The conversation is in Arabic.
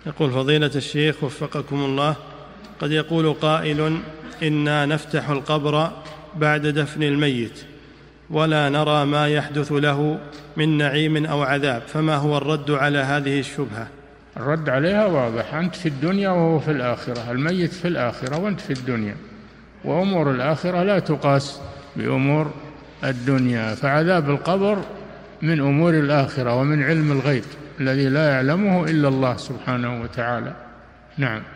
يقول فضيلة الشيخ وفقكم الله، قد يقول قائل إنا نفتح القبر بعد دفن الميت ولا نرى ما يحدث له من نعيم أو عذاب، فما هو الرد على هذه الشبهة؟ الرد عليها واضح، أنت في الدنيا وهو في الآخرة، الميت في الآخرة وأنت في الدنيا، وأمور الآخرة لا تقاس بأمور الدنيا، فعذاب القبر من أمور الآخرة ومن علم الغيب الذي لا يعلمه إلا الله سبحانه وتعالى. نعم.